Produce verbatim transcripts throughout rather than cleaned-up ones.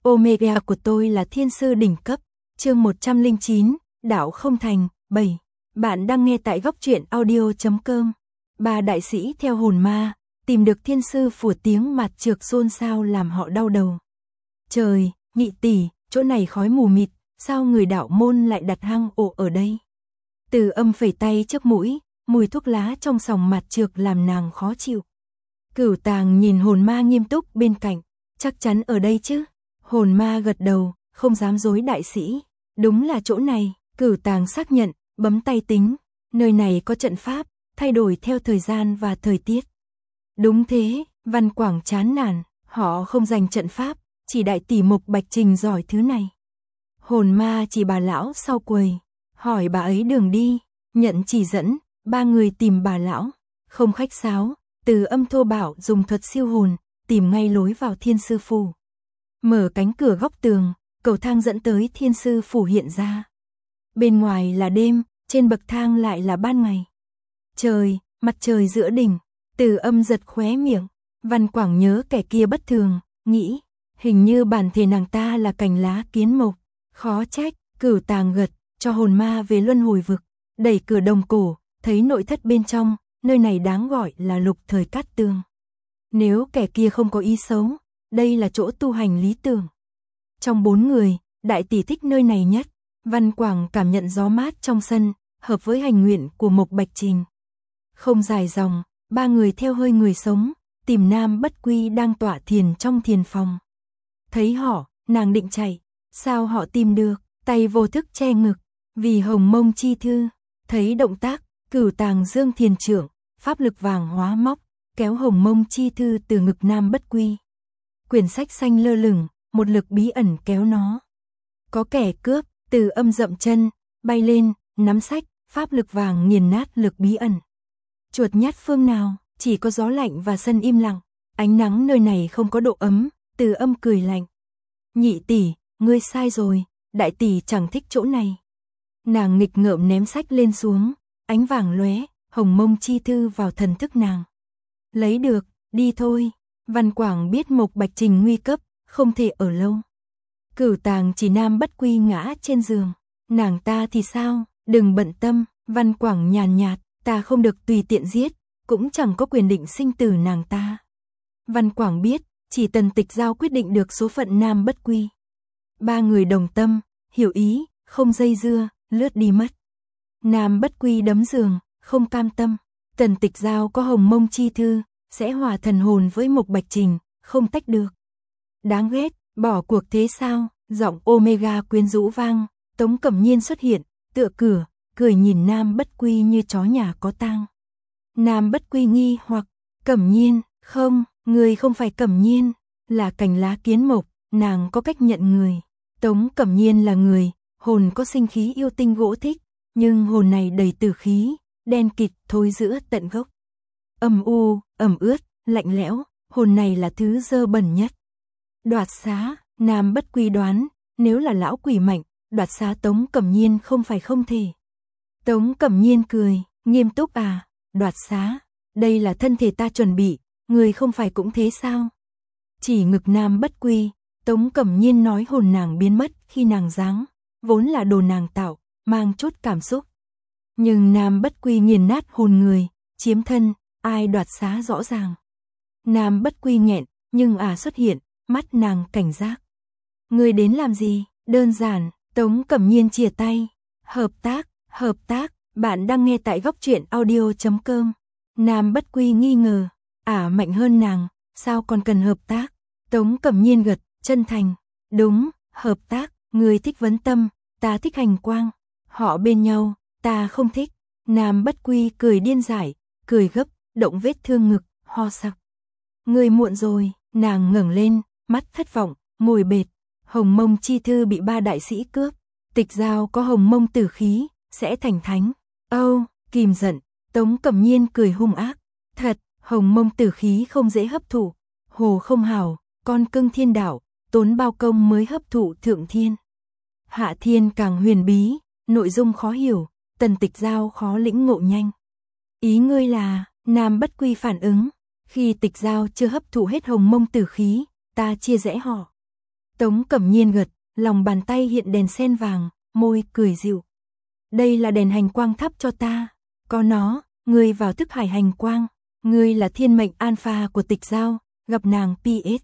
Omega của tôi là thiên sư đỉnh cấp. Chương một trăm lẻ chín, đạo không thành, bảy. Bạn đang nghe tại góc truyện audio chấm com. Ba đại sĩ theo hồn ma, tìm được thiên sư phủa tiếng mạt trược xôn xao làm họ đau đầu. Trời, nhị tỷ, chỗ này khói mù mịt, sao người đạo môn lại đặt hang ổ ở đây? Từ Âm phẩy tay trước mũi, mùi thuốc lá trong sòng mạt trược làm nàng khó chịu. Cửu Tàng nhìn hồn ma nghiêm túc bên cạnh, chắc chắn ở đây chứ? Hồn ma gật đầu, không dám dối đại sĩ. Đúng là chỗ này, Cửu Tàng xác nhận, bấm tay tính. Nơi này có trận pháp, thay đổi theo thời gian và thời tiết. Đúng thế, Văn Quảng chán nản, họ không dành trận pháp, chỉ đại tỷ Mục Bạch Trình giỏi thứ này. Hồn ma chỉ bà lão sau quầy, hỏi bà ấy đường đi, nhận chỉ dẫn, ba người tìm bà lão. Không khách sáo, Từ Âm thô bạo dùng thuật siêu hồn, tìm ngay lối vào thiên sư phủ. Mở cánh cửa góc tường, cầu thang dẫn tới thiên sư phủ hiện ra. Bên ngoài là đêm, trên bậc thang lại là ban ngày. Trời, mặt trời giữa đỉnh, Từ Âm giật khóe miệng. Văn Quảng nhớ kẻ kia bất thường, nghĩ, hình như bản thể nàng ta là cành lá kiến mộc. Khó trách, Cửu Tàng gật, cho hồn ma về luân hồi vực. Đẩy cửa đồng cổ, thấy nội thất bên trong, nơi này đáng gọi là lục thời cát tường. Nếu kẻ kia không có ý xấu, đây là chỗ tu hành lý tưởng. Trong bốn người, đại tỷ thích nơi này nhất. Văn Quảng cảm nhận gió mát trong sân, hợp với hành nguyện của Mục Bạch Trình. Không dài dòng, ba người theo hơi người sống, tìm Nam Bất Quy đang tọa thiền trong thiền phòng. Thấy họ, nàng định chạy, sao họ tìm được, tay vô thức che ngực, vì hồng mông chi thư. Thấy động tác, Cửu Tàng dương thiền trưởng, pháp lực vàng hóa móc, kéo hồng mông chi thư từ ngực Nam Bất Quy. Quyển sách xanh lơ lửng, một lực bí ẩn kéo nó. Có kẻ cướp, Từ Âm dậm chân, bay lên, nắm sách, pháp lực vàng nghiền nát lực bí ẩn. Chuột nhát phương nào, chỉ có gió lạnh và sân im lặng, ánh nắng nơi này không có độ ấm. Từ Âm cười lạnh. Nhị tỷ, ngươi sai rồi, đại tỷ chẳng thích chỗ này. Nàng nghịch ngợm ném sách lên xuống, ánh vàng lóe, hồng mông chi thư vào thần thức nàng. Lấy được, đi thôi. Văn Quảng biết Mục Bạch Trình nguy cấp, không thể ở lâu. Cửu Tàng chỉ Nam Bất Quy ngã trên giường. Nàng ta thì sao, đừng bận tâm. Văn Quảng nhàn nhạt, ta không được tùy tiện giết, cũng chẳng có quyền định sinh tử nàng ta. Văn Quảng biết, chỉ Tần Tịch Giao quyết định được số phận Nam Bất Quy. Ba người đồng tâm, hiểu ý, không dây dưa, lướt đi mất. Nam Bất Quy đấm giường, không cam tâm. Tần Tịch Giao có hồng mông chi thư, sẽ hòa thần hồn với Mục Bạch Trình, không tách được. Đáng ghét, bỏ cuộc thế sao? Giọng Omega quyến rũ vang, Tống Cẩm Nhiên xuất hiện, tựa cửa, cười nhìn Nam Bất Quy như chó nhà có tang. Nam Bất Quy nghi hoặc, Cẩm Nhiên, không, người không phải Cẩm Nhiên, là cành lá kiến mộc, nàng có cách nhận người. Tống Cẩm Nhiên là người, hồn có sinh khí yêu tinh gỗ thích, nhưng hồn này đầy tử khí, đen kịt thối giữa tận gốc. Âm u, ẩm ướt, lạnh lẽo, hồn này là thứ dơ bẩn nhất. Đoạt xá, Nam Bất Quy đoán, nếu là lão quỷ mạnh, đoạt xá Tống Cẩm Nhiên không phải không thể. Tống Cẩm Nhiên cười, nghiêm túc à, đoạt xá, đây là thân thể ta chuẩn bị, người không phải cũng thế sao? Chỉ ngực Nam Bất Quy, Tống Cẩm Nhiên nói hồn nàng biến mất khi nàng giáng, vốn là đồ nàng tạo, mang chút cảm xúc. Nhưng Nam Bất Quy nghiền nát hồn người, chiếm thân, ai đoạt xá rõ ràng. Nam Bất Quy nghẹn, nhưng à xuất hiện, mắt nàng cảnh giác. Người đến làm gì? Đơn giản, Tống Cẩm Nhiên chìa tay. Hợp tác, hợp tác, bạn đang nghe tại góc truyện audio chấm com. Nam Bất Quy nghi ngờ, ả mạnh hơn nàng, sao còn cần hợp tác? Tống Cẩm Nhiên gật, chân thành. Đúng, hợp tác, người thích vấn tâm, ta thích hành quang. Họ bên nhau, ta không thích. Nam Bất Quy cười điên dại, cười gấp, động vết thương ngực, ho sặc. Người muộn rồi, nàng ngẩng lên, mắt thất vọng, ngồi bệt. Hồng mông chi thư bị ba đại sĩ cướp. Tịch Giao có hồng mông tử khí, sẽ thành thánh. Âu, kìm giận, Tống Cẩm Nhiên cười hung ác. Thật, hồng mông tử khí không dễ hấp thụ. Hồ không hào, con cưng thiên đạo, tốn bao công mới hấp thụ thượng thiên. Hạ thiên càng huyền bí, nội dung khó hiểu, Tần Tịch Giao khó lĩnh ngộ nhanh. Ý ngươi là, Nam Bất Quy phản ứng, khi Tịch Giao chưa hấp thụ hết hồng mông tử khí, ta chia rẽ họ. Tống Cẩm Nhiên gật, lòng bàn tay hiện đèn sen vàng, môi cười dịu. Đây là đèn hành quang thắp cho ta. Có nó, ngươi vào thức hải hành quang. Ngươi là thiên mệnh alpha của Tịch Giao, gặp nàng pê ét.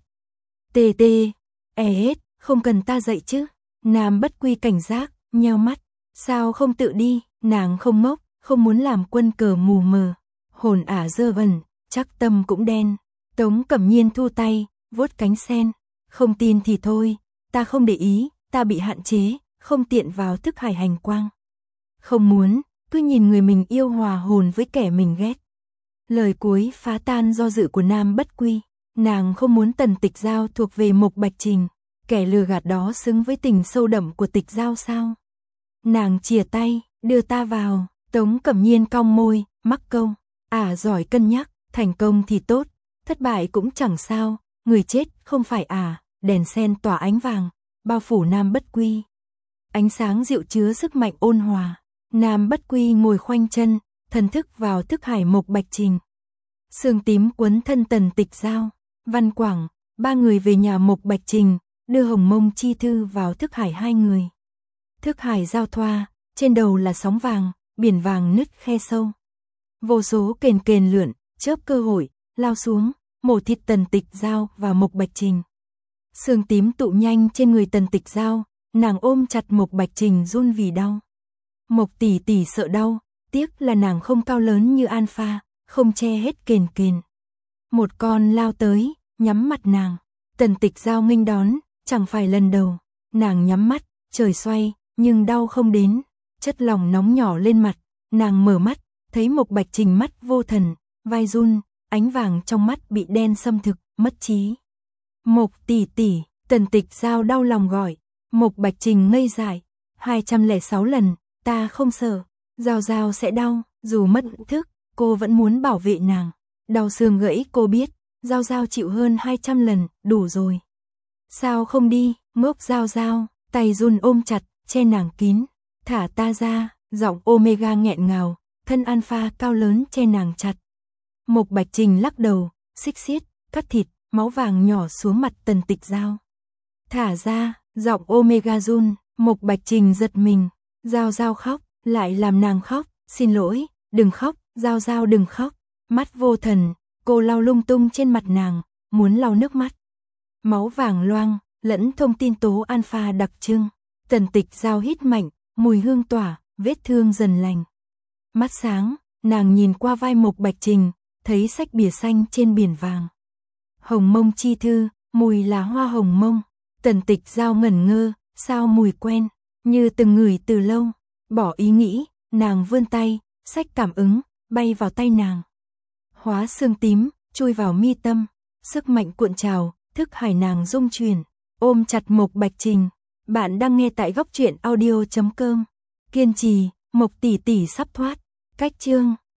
tê tê, e ét, không cần ta dạy chứ. Nam Bất Quy cảnh giác, nheo mắt. Sao không tự đi, nàng không ngốc, không muốn làm quân cờ mù mờ. Hồn ả dơ bẩn, chắc tâm cũng đen. Tống Cẩm Nhiên thu tay, vuốt cánh sen. Không tin thì thôi, ta không để ý, ta bị hạn chế, không tiện vào thức hải hành quang. Không muốn, cứ nhìn người mình yêu hòa hồn với kẻ mình ghét. Lời cuối phá tan do dự của Nam Bất Quy. Nàng không muốn Tần Tịch Giao thuộc về Mộc Bạch Trình. Kẻ lừa gạt đó xứng với tình sâu đậm của Tịch Giao sao? Nàng chìa tay, đưa ta vào. Tống Cẩm Nhiên cong môi, mắc câu. À giỏi cân nhắc, thành công thì tốt, thất bại cũng chẳng sao, người chết không phải à. Đèn sen tỏa ánh vàng, bao phủ Nam Bất Quy. Ánh sáng dịu chứa sức mạnh ôn hòa. Nam Bất Quy ngồi khoanh chân, thần thức vào thức hải Mộc Bạch Trình. Sương tím quấn thân Tần Tịch Giao, Văn Quảng, ba người về nhà Mộc Bạch Trình, đưa Hồng Mông Chi Thư vào thức hải hai người. Thức hải giao thoa, trên đầu là sóng vàng, biển vàng nứt khe sâu. Vô số kền kền lượn, chớp cơ hội, lao xuống, mổ thịt Tần Tịch Giao và Mộc Bạch Trình. Sương tím tụ nhanh trên người Tần Tịch Giao, nàng ôm chặt Mộc Bạch Trình run vì đau. Mộc tỷ tỷ sợ đau, tiếc là nàng không cao lớn như Alpha, không che hết kền kền. Một con lao tới, nhắm mặt nàng. Tần Tịch Giao nghênh đón, chẳng phải lần đầu. Nàng nhắm mắt, trời xoay, nhưng đau không đến. Chất lỏng nóng nhỏ lên mặt, nàng mở mắt, thấy Mộc Bạch Trình mắt vô thần, vai run, ánh vàng trong mắt bị đen xâm thực, mất trí. Mộc tỷ tỷ, Tần Tịch Giao đau lòng gọi. Mộc Bạch Trình ngây dại, hai trăm lẻ sáu lần, ta không sợ, Giao Giao sẽ đau, dù mất thức, cô vẫn muốn bảo vệ nàng. Đau xương gãy cô biết, Giao Giao chịu hơn hai trăm lần, đủ rồi. Sao không đi, ngốc Giao Giao, tay run ôm chặt, che nàng kín. Thả ta ra, giọng Omega nghẹn ngào, thân Alpha cao lớn che nàng chặt. Mộc Bạch Trình lắc đầu, xích xiết, cắt thịt, máu vàng nhỏ xuống mặt Tần Tịch Giao. Thả ra, giọng Omega run, Mộc Bạch Trình giật mình. Giao Giao khóc, lại làm nàng khóc, xin lỗi, đừng khóc, Giao Giao đừng khóc. Mắt vô thần, cô lau lung tung trên mặt nàng, muốn lau nước mắt. Máu vàng loang, lẫn thông tin tố Alpha đặc trưng. Tần Tịch Giao hít mạnh, mùi hương tỏa, vết thương dần lành. Mắt sáng, nàng nhìn qua vai Mộc Bạch Trình, thấy sách bìa xanh trên biển vàng. Hồng Mông Chi Thư, mùi là hoa hồng mông. Tần Tịch Giao ngẩn ngơ, sao mùi quen, như từng ngửi từ lâu. Bỏ ý nghĩ, nàng vươn tay, sách cảm ứng, bay vào tay nàng. Hóa xương tím, chui vào mi tâm, sức mạnh cuộn trào, thức hải nàng rung chuyển, ôm chặt Mộc Bạch Trình. Bạn đang nghe tại góc truyện audio chấm com. Kiên trì, Mộc tỷ tỷ sắp thoát. Cách chương